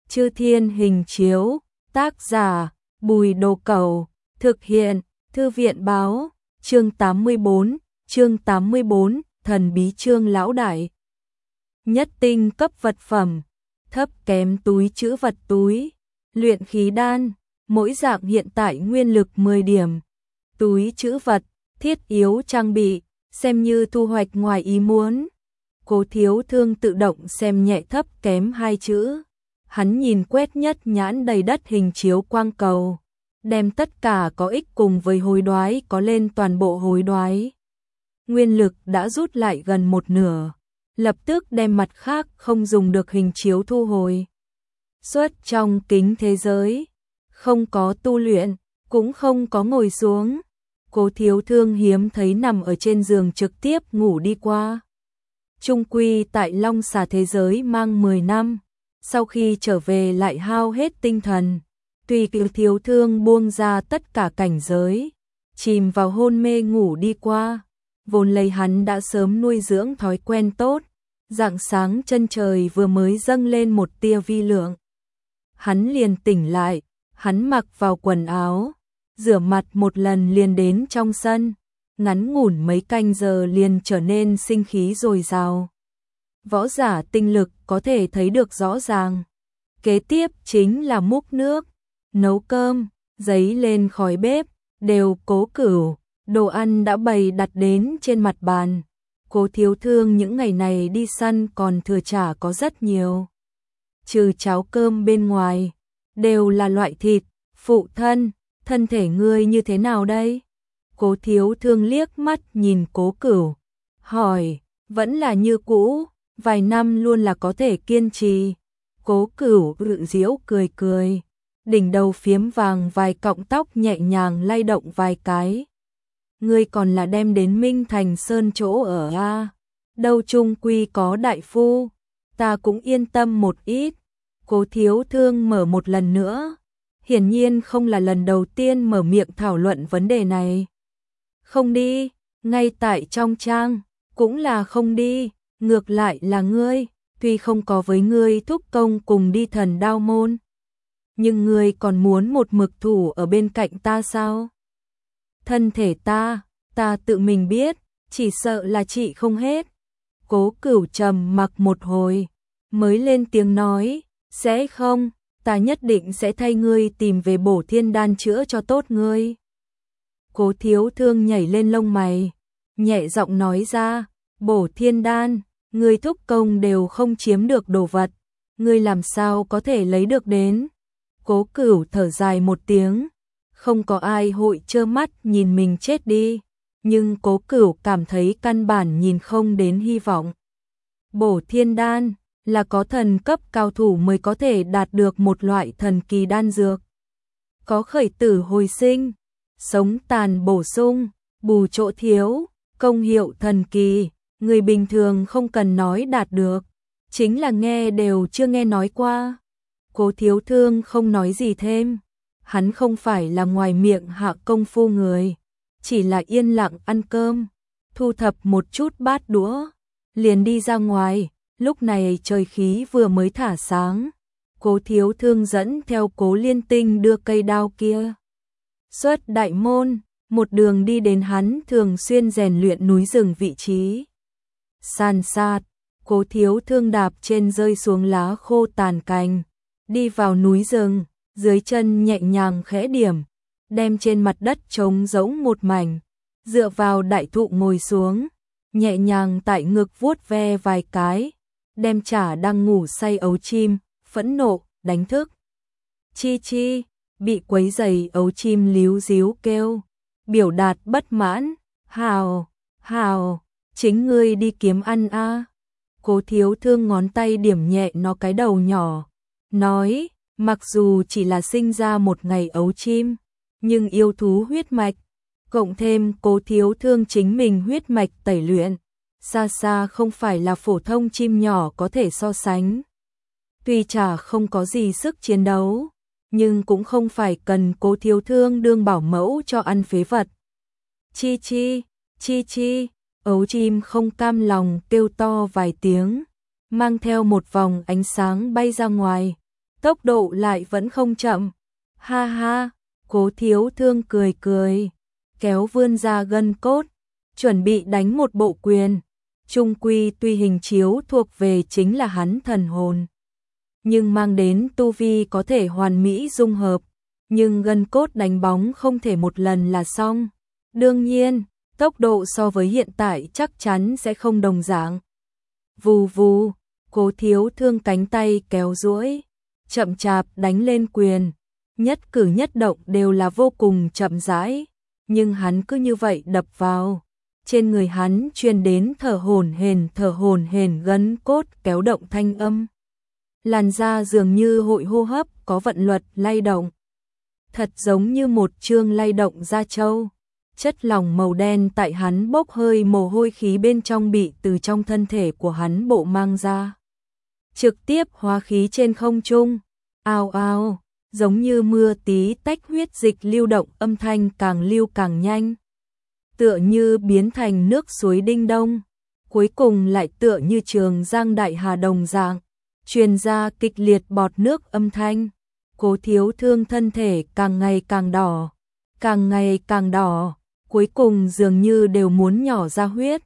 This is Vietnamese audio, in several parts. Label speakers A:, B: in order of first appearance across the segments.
A: Chư Thiên Hình Chiếu, tác giả, Bùi Đồ Cẩu, thực hiện, Thư viện báo, chương 84, thần bí Trương lão đại. Nhất tinh cấp vật phẩm, thấp kém túi trữ vật túi, luyện khí đan, mỗi dạng hiện tại nguyên lực 10 điểm. Túi trữ vật, thiết yếu trang bị, xem như thu hoạch ngoài ý muốn. Cố Thiếu Thương tự động xem nhẹ thấp kém hai chữ. Hắn nhìn quét nhất nhãn đầy đất hình chiếu quang cầu, đem tất cả có ích cùng với hối đoái có lên toàn bộ hối đoái. Nguyên lực đã rút lại gần một nửa, lập tức đem mặt khác không dùng được hình chiếu thu hồi. Xuất trong kính thế giới, không có tu luyện, cũng không có ngồi xuống. Cố Thiếu Thương hiếm thấy nằm ở trên giường trực tiếp ngủ đi qua. Trung quy tại Long Xà thế giới mang 10 năm, sau khi trở về lại hao hết tinh thần. Tùy Cố Thiếu Thương buông ra tất cả cảnh giới, chìm vào hôn mê ngủ đi qua. Vốn lấy hắn đã sớm nuôi dưỡng thói quen tốt, rạng sáng chân trời vừa mới dâng lên một tia vi lượng. Hắn liền tỉnh lại, hắn mặc vào quần áo, rửa mặt một lần liền đến trong sân, ngắn ngủn mấy canh giờ liền trở nên sinh khí dồi dào. Võ giả tinh lực có thể thấy được rõ ràng. Kế tiếp chính là múc nước, nấu cơm, giấy lên khói bếp, đều Cố Cửu, đồ ăn đã bày đặt đến trên mặt bàn. Cố Thiếu Thương những ngày này đi săn còn thừa chả có rất nhiều. Trừ cháo cơm bên ngoài, đều là loại thịt. Phụ thân, thân thể ngươi như thế nào đây? Cố Thiếu Thương liếc mắt nhìn Cố Cửu, hỏi, vẫn là như cũ, vài năm luôn là có thể kiên trì. Cố Cửu rự giễu cười cười, đỉnh đầu phiếm vàng vài cọng tóc nhẹ nhàng lay động vài cái. Ngươi còn là đem đến Minh Thành Sơn chỗ ở a? Đâu chung quy có đại phu, ta cũng yên tâm một ít. Cố Thiếu Thương mở một lần nữa, hiển nhiên không là lần đầu tiên mở miệng thảo luận vấn đề này. Không đi, ngay tại trong trang, cũng là không đi, ngược lại là ngươi, tuy không có với ngươi thúc công cùng đi Thần Đao môn, nhưng ngươi còn muốn một mực thủ ở bên cạnh ta sao? Thân thể ta tự mình biết, chỉ sợ là trị không hết. Cố Cửu trầm mặc một hồi, mới lên tiếng nói, sẽ không, ta nhất định sẽ thay ngươi tìm về bổ thiên đan chữa cho tốt ngươi. Cố Thiếu Thương nhảy lên lông mày, nhẹ giọng nói ra, bổ thiên đan, ngươi thúc công đều không chiếm được đồ vật, ngươi làm sao có thể lấy được đến? Cố Cửu thở dài một tiếng, không có ai hội trơ mắt nhìn mình chết đi, nhưng Cố Cửu cảm thấy căn bản nhìn không đến hy vọng. Bổ thiên đan là có thần cấp cao thủ mới có thể đạt được một loại thần kỳ đan dược. Có khởi tử hồi sinh, sống tàn bổ sung, bù chỗ thiếu, công hiệu thần kỳ, người bình thường không cần nói đạt được, chính là nghe đều chưa nghe nói qua. Cố Thiếu Thương không nói gì thêm, hắn không phải là ngoài miệng hạ công phu người, chỉ là yên lặng ăn cơm, thu thập một chút bát đũa, liền đi ra ngoài. Lúc này trời khí vừa mới thả sáng, Cố Thiếu Thương dẫn theo Cố Liên Tinh đưa cây đao kia xuất đại môn, một đường đi đến hắn thường xuyên rèn luyện núi rừng vị trí. San sát, Cố Thiếu Thương đạp trên rơi xuống lá khô tàn cành, đi vào núi rừng, dưới chân nhẹ nhàng khẽ điểm, đem trên mặt đất trống rỗng một mảnh, dựa vào đại thụ ngồi xuống, nhẹ nhàng tại ngực vuốt ve vài cái, đem chả đang ngủ say ấu chim, phẫn nộ, đánh thức. Chi chi, bị quấy rầy ấu chim líu díu kêu, biểu đạt bất mãn, hào, chính ngươi đi kiếm ăn a. Cố Thiếu Thương ngón tay điểm nhẹ nó cái đầu nhỏ, nói, mặc dù chỉ là sinh ra một ngày ấu chim, nhưng yêu thú huyết mạch, cộng thêm Cố Thiếu Thương chính mình huyết mạch tẩy luyện, xa xa không phải là phổ thông chim nhỏ có thể so sánh. Tuy chả không có gì sức chiến đấu, nhưng cũng không phải cần Cố Thiếu Thương đương bảo mẫu cho ăn phế vật. Chi chi, ấu chim không cam lòng kêu to vài tiếng, mang theo một vòng ánh sáng bay ra ngoài, tốc độ lại vẫn không chậm. Ha ha, Cố Thiếu Thương cười cười, kéo vươn ra gân cốt, chuẩn bị đánh một bộ quyền. Trung quy tuy hình chiếu thuộc về chính là hắn thần hồn, nhưng mang đến tu vi có thể hoàn mỹ dung hợp, nhưng gân cốt đánh bóng không thể một lần là xong. Đương nhiên, tốc độ so với hiện tại chắc chắn sẽ không đồng dạng. Vù vù, Cố Thiếu Thương cánh tay kéo duỗi, chậm chạp đánh lên quyền, nhất cử nhất động đều là vô cùng chậm rãi, nhưng hắn cứ như vậy đập vào. Trên người hắn truyền đến thở hổn hển gân cốt kéo động thanh âm. Làn da dường như hội hô hấp có vận luật lay động. Thật giống như một chương lay động da trâu. Chất lỏng màu đen tại hắn bốc hơi mồ hôi khí bên trong bị từ trong thân thể của hắn bộ mang ra. Trực tiếp hóa khí trên không trung. Ao ao, giống như mưa tí tách huyết dịch lưu động âm thanh càng lưu càng nhanh. Tựa như biến thành nước suối Đinh Đông, cuối cùng lại tựa như trường giang đại hà đồng dạng, truyền ra kịch liệt bọt nước âm thanh. Cố Thiếu Thương thân thể càng ngày càng đỏ, cuối cùng dường như đều muốn nhỏ ra huyết.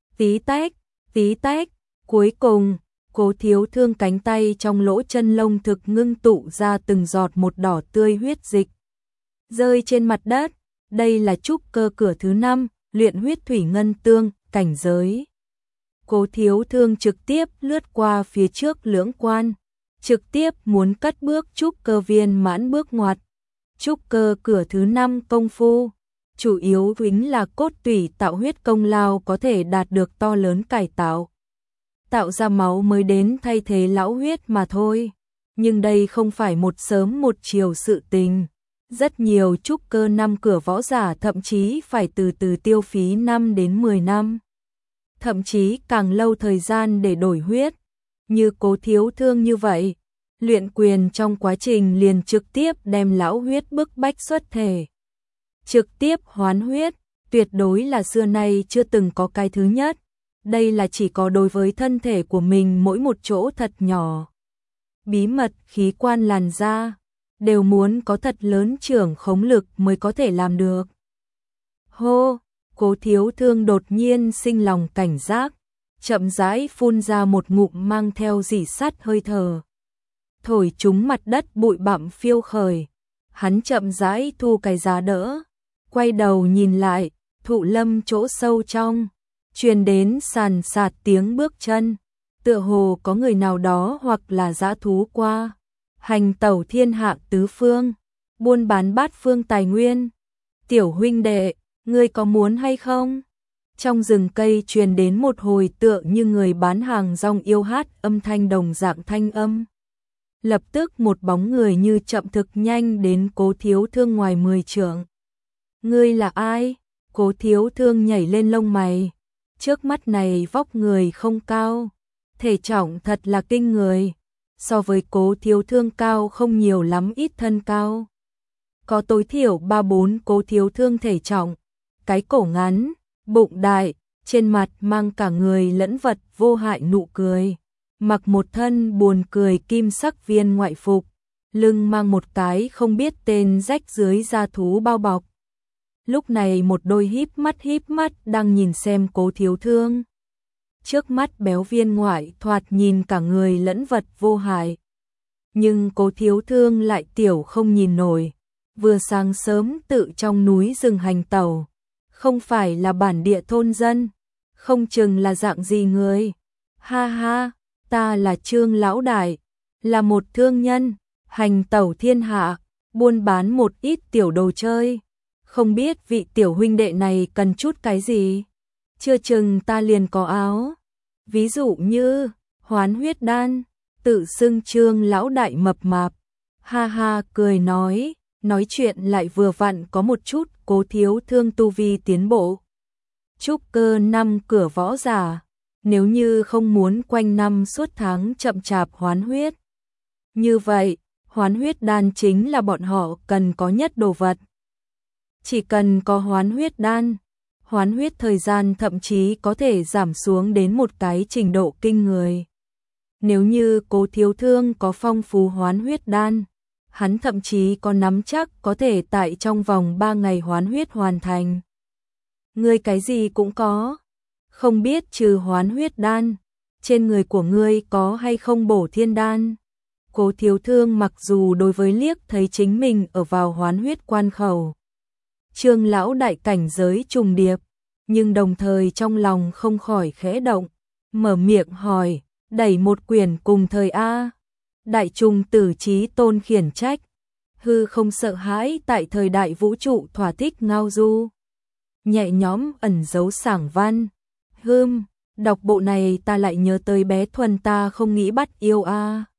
A: Tí tách, cuối cùng, Cố Thiếu Thương cánh tay trong lỗ chân lông thực ngưng tụ ra từng giọt một đỏ tươi huyết dịch. Rơi trên mặt đất, đây là trúc cơ cửa thứ 5, luyện huyết thủy ngân tương, cảnh giới. Cố Thiếu Thương trực tiếp lướt qua phía trước lưỡng quan, trực tiếp muốn cất bước trúc cơ viên mãn bước ngoặt. Trúc cơ cửa thứ 5 công phu, chủ yếu chính là cốt tủy tạo huyết công lao có thể đạt được to lớn cải tạo. Tạo ra máu mới đến thay thế lão huyết mà thôi. Nhưng đây không phải một sớm một chiều sự tình. Rất nhiều trúc cơ 5 cửa võ giả thậm chí phải từ từ tiêu phí 5 đến 10 năm. Thậm chí càng lâu thời gian để đổi huyết. Như Cố Thiếu Thương như vậy, luyện quyền trong quá trình liền trực tiếp đem lão huyết bức bách xuất thể. Trực tiếp hoán huyết, tuyệt đối là xưa nay chưa từng có cái thứ nhất. Đây là chỉ có đối với thân thể của mình mỗi một chỗ thật nhỏ. Bí mật khí quan làn da, đều muốn có thật lớn trưởng khống lực mới có thể làm được. Hô, Cố Thiếu Thương đột nhiên sinh lòng cảnh giác, chậm rãi phun ra một ngụm mang theo rỉ sắt hơi thở. Thổi trúng mặt đất bụi bặm phiêu khởi, hắn chậm rãi thu cái giá đỡ, quay đầu nhìn lại, thụ lâm chỗ sâu trong, truyền đến sàn sạt tiếng bước chân, tựa hồ có người nào đó hoặc là dã thú qua, hành tẩu thiên hạ tứ phương, buôn bán bát phương tài nguyên. Tiểu huynh đệ, ngươi có muốn hay không? Trong rừng cây truyền đến một hồi tựa như người bán hàng rong yêu hát âm thanh đồng dạng thanh âm. Lập tức một bóng người như chậm thực nhanh đến Cố Thiếu Thương ngoài 10 trượng. Ngươi là ai? Cố Thiếu Thương nhảy lên lông mày. Trước mắt này vóc người không cao, thể trọng thật là kinh người. So với Cố Thiếu Thương cao không nhiều lắm ít thân cao. Có tối thiểu 3-4 Cố Thiếu Thương thể trọng, cái cổ ngắn, bụng đại, trên mặt mang cả người lẫn vật vô hại nụ cười. Mặc một thân buồn cười kim sắc viên ngoại phục, lưng mang một cái không biết tên rách dưới da thú bao bọc. Lúc này một đôi híp mắt đang nhìn xem Cố Thiếu Thương. Trước mắt béo viên ngoại thoạt nhìn cả người lẫn vật vô hại. Nhưng Cố Thiếu Thương lại tiểu không nhìn nổi. Vừa sáng sớm tự trong núi rừng hành tẩu, không phải là bản địa thôn dân, không chừng là dạng gì người. Ha ha, ta là Trương Lão Đại, là một thương nhân, hành tẩu thiên hạ, buôn bán một ít tiểu đồ chơi. Không biết vị tiểu huynh đệ này cần chút cái gì? Chưa chừng ta liền có áo. Ví dụ như, hoán huyết đan, tự xưng Trương Lão Đại mập mạp. Ha ha cười nói chuyện lại vừa vặn có một chút Cố Thiếu Thương tu vi tiến bộ. Trúc cơ 5 cửa võ giả, nếu như không muốn quanh năm suốt tháng chậm chạp hoán huyết. Như vậy, hoán huyết đan chính là bọn họ cần có nhất đồ vật. Chỉ cần có hoán huyết đan, hoán huyết thời gian thậm chí có thể giảm xuống đến một cái trình độ kinh người. Nếu như Cố Thiếu Thương có phong phú hoán huyết đan, hắn thậm chí có nắm chắc có thể tại trong vòng 3 ngày hoán huyết hoàn thành. Ngươi cái gì cũng có, không biết trừ hoán huyết đan, trên người của ngươi có hay không bổ thiên đan? Cố Thiếu Thương mặc dù đối với liếc thấy chính mình ở vào hoán huyết quan khẩu, Trương lão đại cảnh giới trùng điệp, nhưng đồng thời trong lòng không khỏi khẽ động, mở miệng hỏi, đẩy một quyển cùng thời a. Đại trùng tử chí tôn khiển trách, hư không sợ hãi tại thời đại vũ trụ thỏa thích ngao du, nhẹ nhõm ẩn giấu sảng văn. Đọc bộ này ta lại nhớ tới bé Thuần ta không nghĩ bắt yêu a.